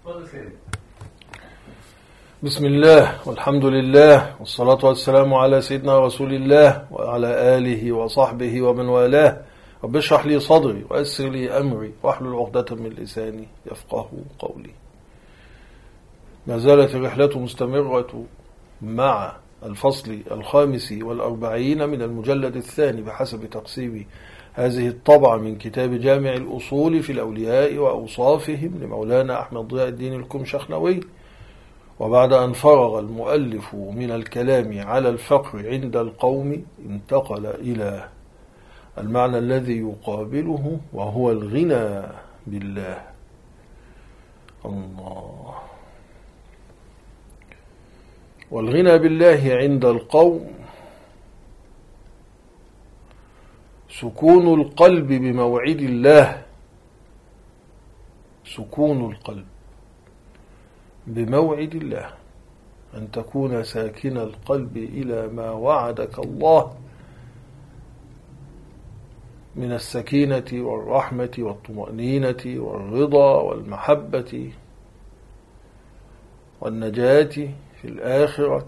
بسم الله والحمد لله والصلاة والسلام على سيدنا رسول الله وعلى آله وصحبه ومن والاه. رب اشرح لي صدري ويسر لي أمري واحلل عقدة من لساني يفقه قولي. ما زالت الرحلة مستمرة مع الفصل 45 من المجلد الثاني بحسب تقسيم هذه الطبعة من كتاب جامع الأصول في الأولياء وأوصافهم لمولانا أحمد ضياء الدين الكمشخنوي. وبعد أن فرغ المؤلف من الكلام على الفقر عند القوم انتقل إلى المعنى الذي يقابله وهو الغنى بالله. الله. والغنى بالله عند القوم سكون القلب بموعد الله. سكون القلب بموعد الله، أن تكون ساكن القلب إلى ما وعدك الله من السكينة والرحمة والطمأنينة والرضا والمحبة والنجاة في الآخرة.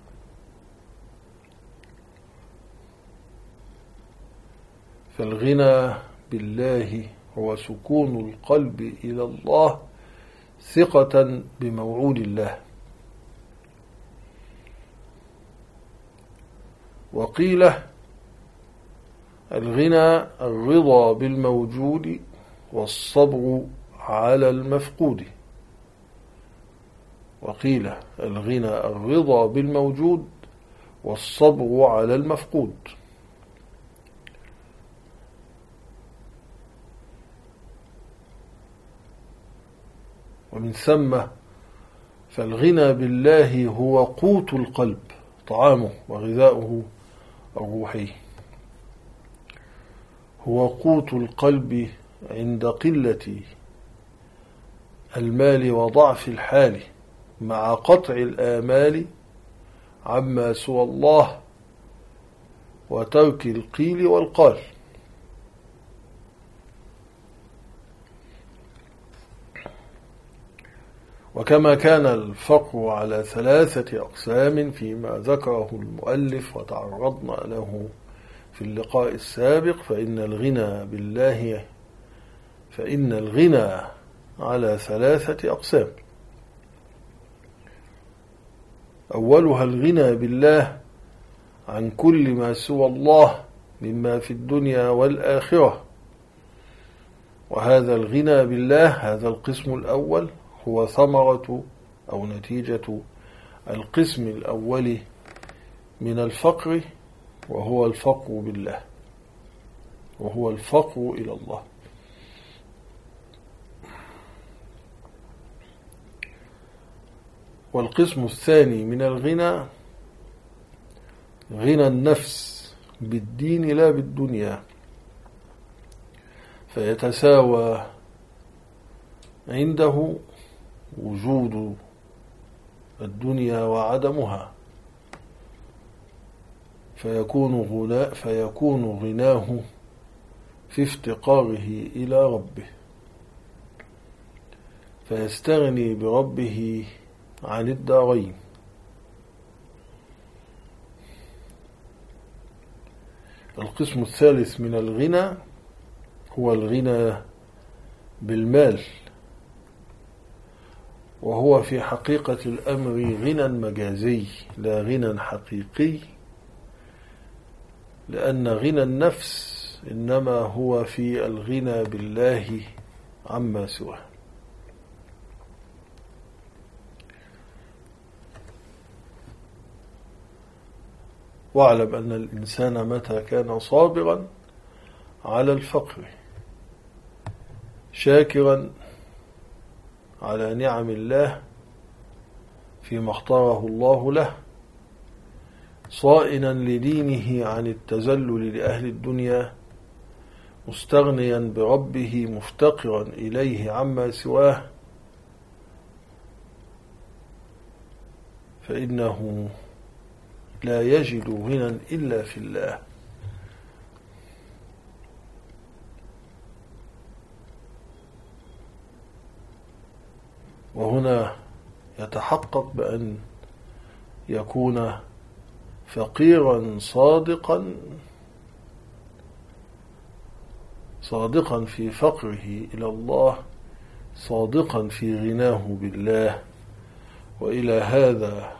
فالغنى بالله هو سكون القلب إلى الله ثقة بموعود الله. وقيل الغنى الرضا بالموجود والصبر على المفقود. وقيل الغنى الرضا بالموجود والصبر على المفقود. ومن ثم فالغنى بالله هو قوت القلب، طعامه وغذاؤه الروحي. هو قوت القلب عند قلة المال وضعف الحال مع قطع الآمال عما سوى الله وترك القيل والقال. وكما كان الفقر على 3 أقسام فيما ذكره المؤلف وتعرضنا له في اللقاء السابق، فإن الغنى على 3 أقسام. أولها الغنى بالله عن كل ما سوى الله مما في الدنيا والآخرة. وهذا الغنى بالله، هذا القسم الأول، هو ثمرة أو نتيجة القسم الأول من الفقر، وهو الفقر بالله، وهو الفقر إلى الله. والقسم الثاني من الغنى غنى النفس بالدين لا بالدنيا، فيتساوى عنده وجود الدنيا وعدمها، فيكون غناه في افتقاره إلى ربه، فيستغني بربه عن الدارين. القسم الثالث من الغنى هو الغنى بالمال، وهو في حقيقة الأمر غنى مجازي لا غنى حقيقي، لأن غنى النفس إنما هو في الغنى بالله عما سواه. واعلم أن الإنسان متى كان صابرا على الفقر شاكرا على نعم الله فيما اختاره الله له، صائنا لدينه عن التذلل لأهل الدنيا، مستغنيا بربه مفتقرا إليه عما سواه، فإنه لا يجد غنى إلا في الله. وهنا يتحقق بأن يكون فقيرا صادقا في فقره إلى الله، صادقا في غناه بالله. وإلى هذا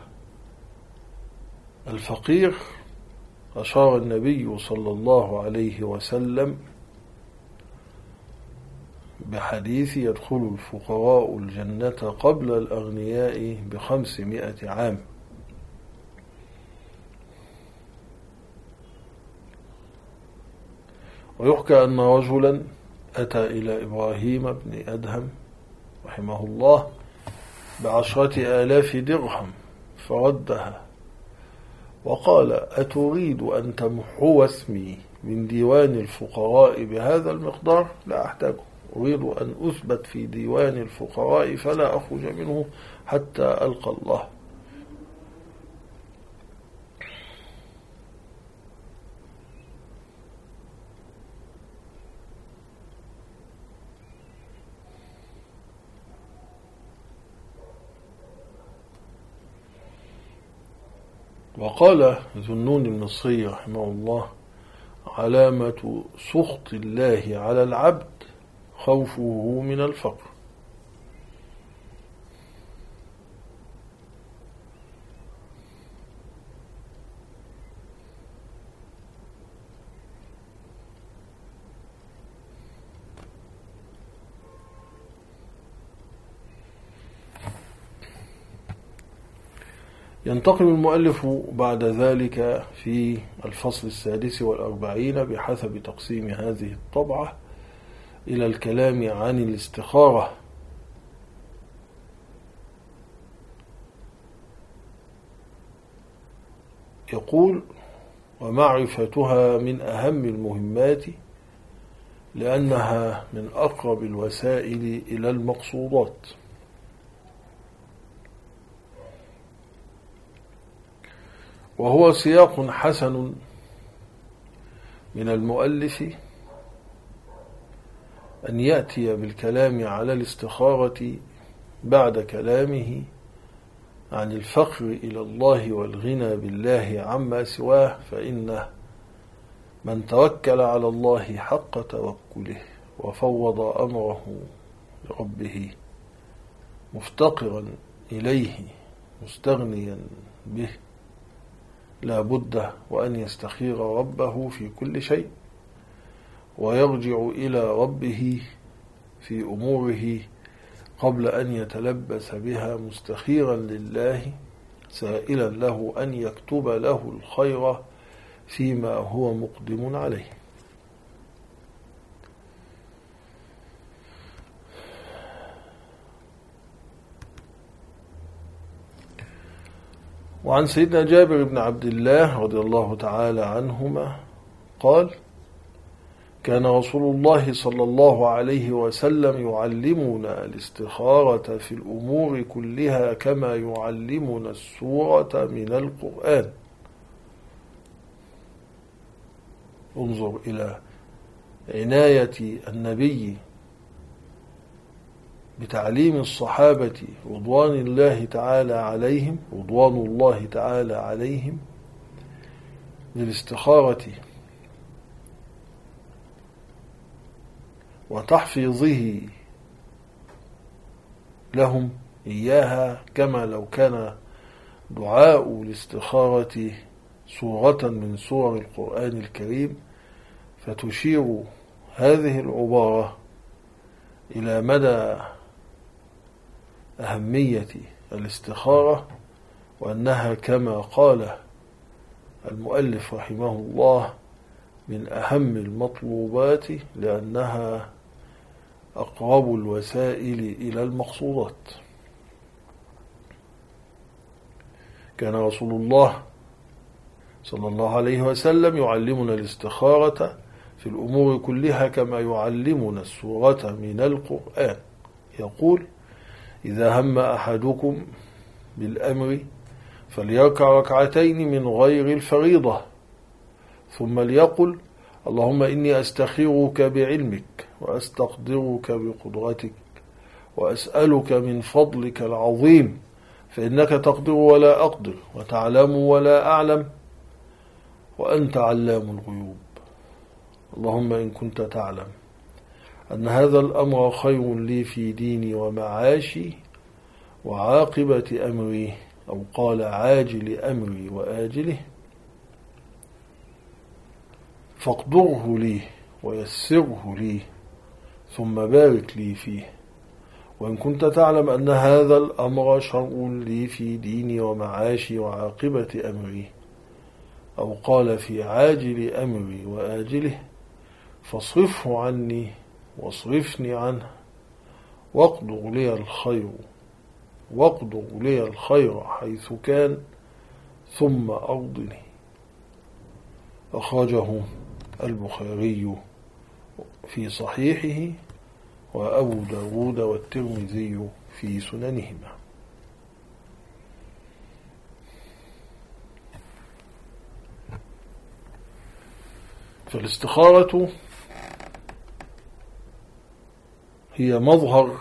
الفقير أشار النبي صلى الله عليه وسلم بحديث يدخل الفقراء الجنة قبل الأغنياء ب500 عام. ويحكى أن رجلا أتى إلى إبراهيم بن أدهم رحمه الله ب10,000 درهم فردها وقال: أتريد أن تمحو اسمي من ديوان الفقراء بهذا المقدار؟ لا أحتاجه، أريد أن أثبت في ديوان الفقراء فلا أخرج منه حتى ألقى الله. وقال ذنون المصري رحمه الله: علامة سخط الله على العبد خوفه من الفقر. ينتقل المؤلف بعد ذلك في الفصل 46 بحسب تقسيم هذه الطبعة إلى الكلام عن الاستخارة. يقول: ومعرفتها من أهم المهمات لأنها من أقرب الوسائل إلى المقصودات. وهو سياق حسن من المؤلف أن يأتي بالكلام على الاستخارة بعد كلامه عن الفقر إلى الله والغنى بالله عما سواه، فإن من توكل على الله حق توكله وفوض أمره لربه مفتقرا إليه مستغنيا به لا بد وأن يستخير ربه في كل شيء ويرجع إلى ربه في أموره قبل أن يتلبس بها، مستخيرا لله سائلا له أن يكتب له الخير فيما هو مقدم عليه. وعن سيدنا جابر بن عبد الله رضي الله تعالى عنهما قال: كان رسول الله صلى الله عليه وسلم يعلمنا الاستخارة في الأمور كلها كما يعلمنا السورة من القرآن. انظر إلى عناية النبي بتعليم الصحابة رضوان الله تعالى عليهم للاستخارة وتحفيظه لهم إياها، كما لو كان دعاء الاستخارة سورة من سور القرآن الكريم، فتشير هذه العبارة إلى مدى أهمية الاستخارة، وأنها كما قال المؤلف رحمه الله من أهم المطلوبات لأنها أقرب الوسائل إلى المقصودات. كان رسول الله صلى الله عليه وسلم يعلمنا الاستخارة في الأمور كلها كما يعلمنا السورة من القرآن. يقول: إذا هم أحدكم بالأمر فليركع ركعتين من غير الفريضة، ثم ليقل: اللهم إني أستخيرك بعلمك وأستقدرك بقدرتك وأسألك من فضلك العظيم، فإنك تقدر ولا أقدر، وتعلم ولا أعلم، وأنت علام الغيوب. اللهم إن كنت تعلم أن هذا الأمر خير لي في ديني ومعاشي وعاقبة أمري، أو قال عاجل أمري وآجله، فاقدره لي ويسره لي ثم بارك لي فيه. وإن كنت تعلم أن هذا الأمر شر لي في ديني ومعاشي وعاقبة أمري، أو قال في عاجل أمري وآجله، فاصرفه عني واصرفني عنه، واقدر لي الخير حيث كان، ثم أرضني. أخرجه البخاري في صحيحه، وأبو داود والترمذي في سننهما. فالاستخارة هي مظهر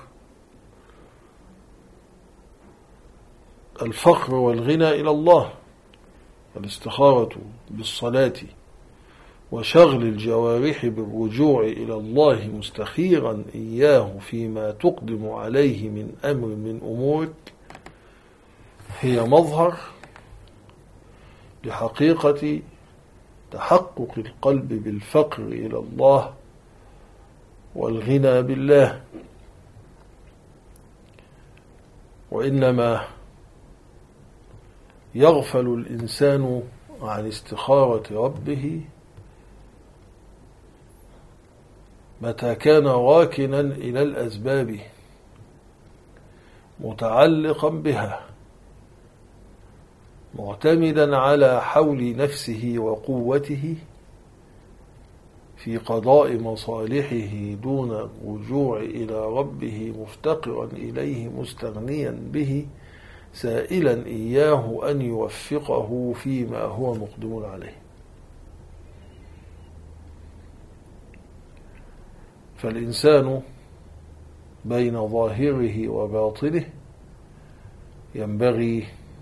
الفقر والغنى إلى الله. الاستخارة بالصلاة وشغل الجوارح بالرجوع إلى الله مستخيرا إياه فيما تقدم عليه من أمر من أمورك، هي مظهر لحقيقة تحقق القلب بالفقر إلى الله والغنى بالله. وإنما يغفل الإنسان عن استخارة ربه متى كان راكنا إلى الأسباب متعلقا بها، معتمدا على حول نفسه وقوته في قضاء مصالحه دون الرجوع إلى ربه، مفتقرا إليه مستغنيا به، سائلا إياه أن يوفقه فيما هو مقدم عليه. فالإنسان بين ظاهره وباطنه ينبغي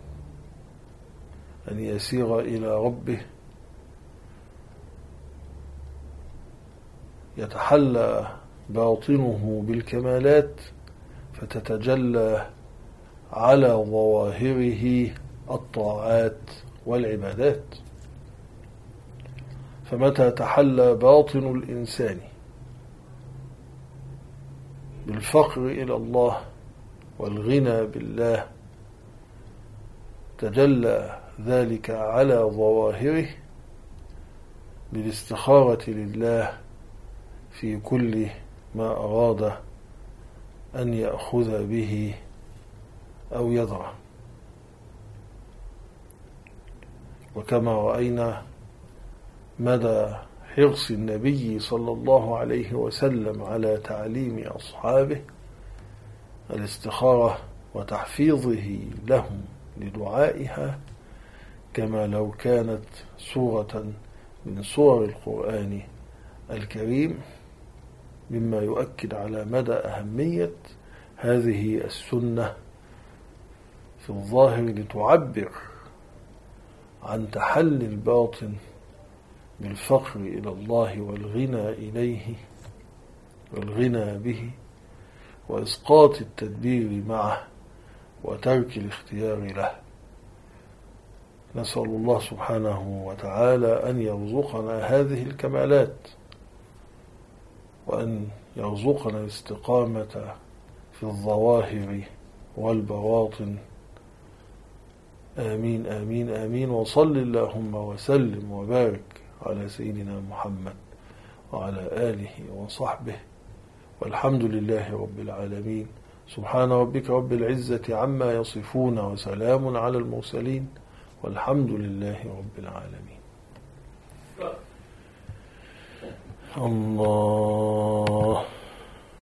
أن يسير إلى ربه، يتحلى باطنه بالكمالات فتتجلى على ظواهره الطاعات والعبادات. فمتى تحلى باطن الإنسان بالفقر إلى الله والغنى بالله، تجلى ذلك على ظواهره بالاستخارة لله في كل ما أراد أن يأخذ به أو يضع. وكما رأينا مدى حرص النبي صلى الله عليه وسلم على تعليم أصحابه الاستخارة وتحفيظه لهم لدعائها، كما لو كانت سورة من سور القرآن الكريم، مما يؤكد على مدى أهمية هذه السنة في الظاهر لتعبر عن تحلي الباطن بالفقر إلى الله والغنى إليه والغنى به، وإسقاط التدبير معه وترك الاختيار له. نسأل الله سبحانه وتعالى أن يرزقنا هذه الكمالات، وأن يرزقنا الاستقامة في الظواهر والبواطن. آمين آمين آمين. وصل اللهم وسلم وبارك على سيدنا محمد وعلى آله وصحبه، والحمد لله رب العالمين. سبحان ربك رب العزة عما يصفون، وسلام على المرسلين، والحمد لله رب العالمين. الله.